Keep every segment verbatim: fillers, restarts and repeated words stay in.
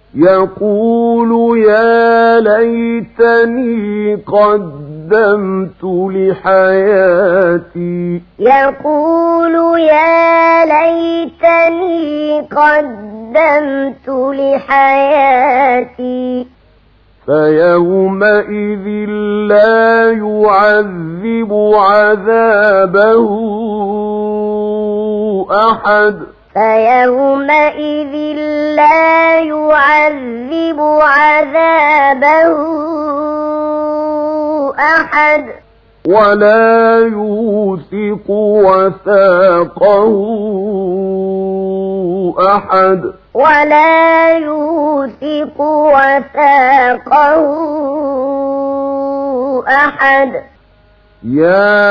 يقول يا ليتني قدمت لحياتي يقول يا ليتني قدمت لحياتي فيومئذ لا يعذب عذابه أحد فيومئذ لا يعذب عذابه أحد ولا يوثق وثاقه أحد ولا يوثق وثاقه أحد يا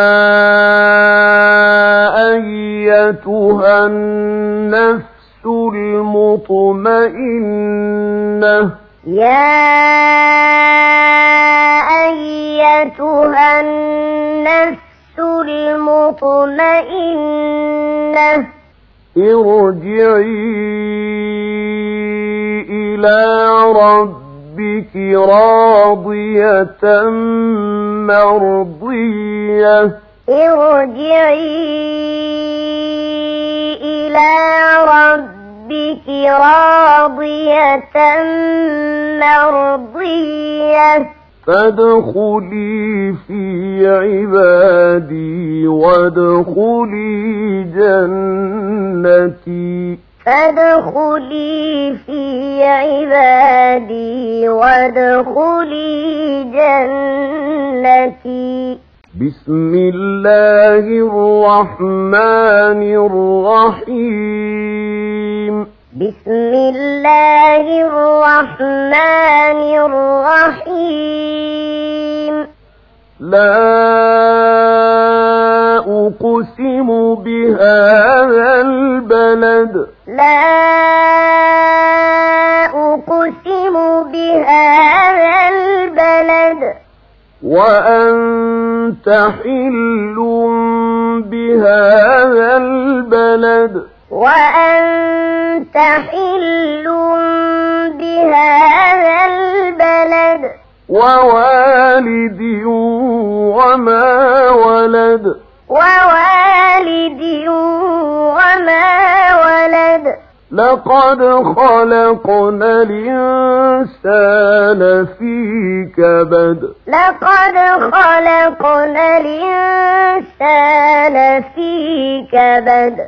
أيتها النفس المطمئنة يا أيتها النفس المطمئنة ارجعي إلى ربك راضية مرضية ارجعي إلى ربك راضية مرضية فادخلي في عبادي وادخلي جنتي فادخلي في عبادي وادخلي جنتي بسم الله الرحمن الرحيم بسم الله الرحمن الرحيم لا أقسم بهذا البلد لا أقسم بهذا البلد وأنت حل بهذا البلد وأنت حل بهذا البلد ووالد وما ولد ووالد وما ولد لقد خلقنا الإنسان في كبد لقد خلقنا الإنسان في كبد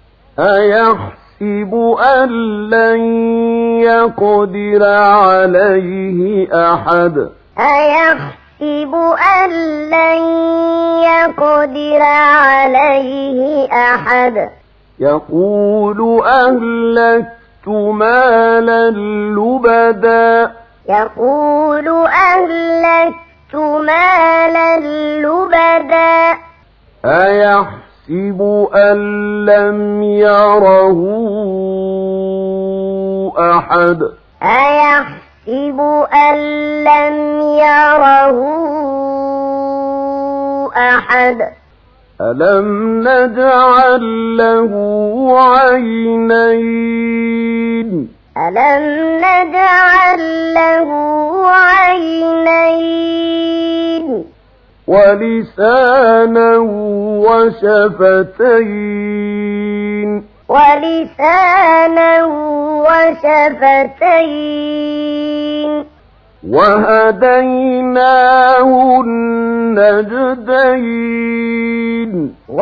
أيحسب أن لن يقدر عليه أحد أيحسب أن لن يقدر عليه أحد يقول أهلكت مالا لبدا يقول أهلكت مالا لبدا أيحسب أن لم يره أحد أيحسب أن لم يره أحد ألم نجعل له عينين ألم نجعل له عينين ولسانا وشفتين ولسانا وشفتين وهديناه النجدين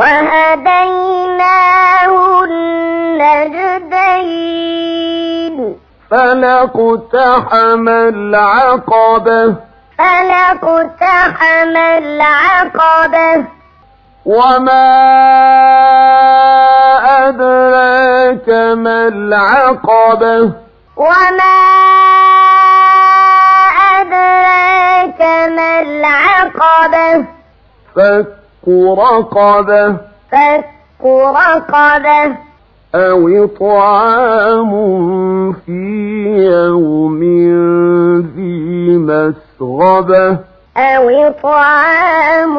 وهديناه النجدين فلاقتحم العقبة فلاقتحم العقبة وما أدراك ما العقبة وما أدراك ما العقبة فك رقبة فك رقبة أو إطعام في يوم ذي مسغبة أو إطعام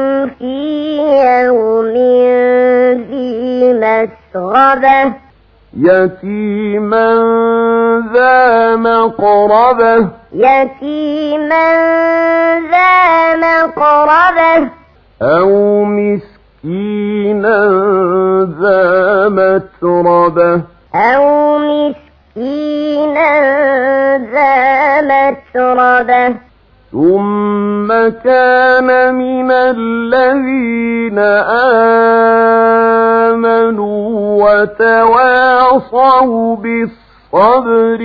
في يوم ذي مسغبة يتيما ذا مقربة يتيما ذا مقربة أو مسكينا ذا متربة أو مسكينا ذا متربة ثم كان من الذين آمنوا وتواصوا بالصبر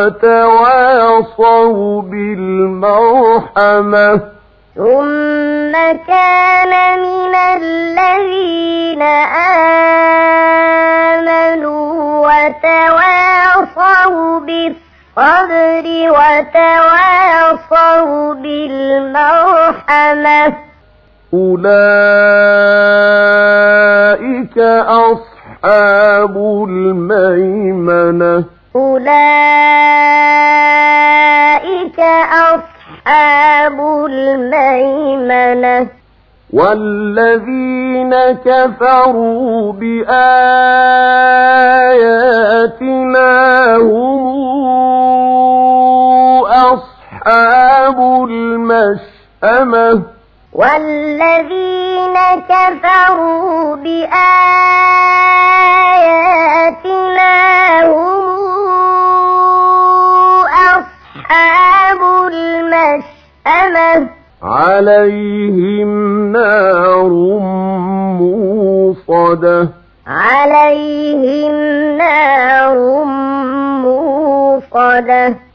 وتواصوا بالمرحمة ثم كان من الذين آمنوا وتواصوا بالصبر وتواصوا بالمرحمة أولئك أصحاب الميمنة أولئك أصحاب الميمنة والذين كفروا بآياتنا هم أصحاب المشأمة والذين كفروا بآياتنا هم أصحاب المشأمة عليهم نار موصدة عليهم نار موصدة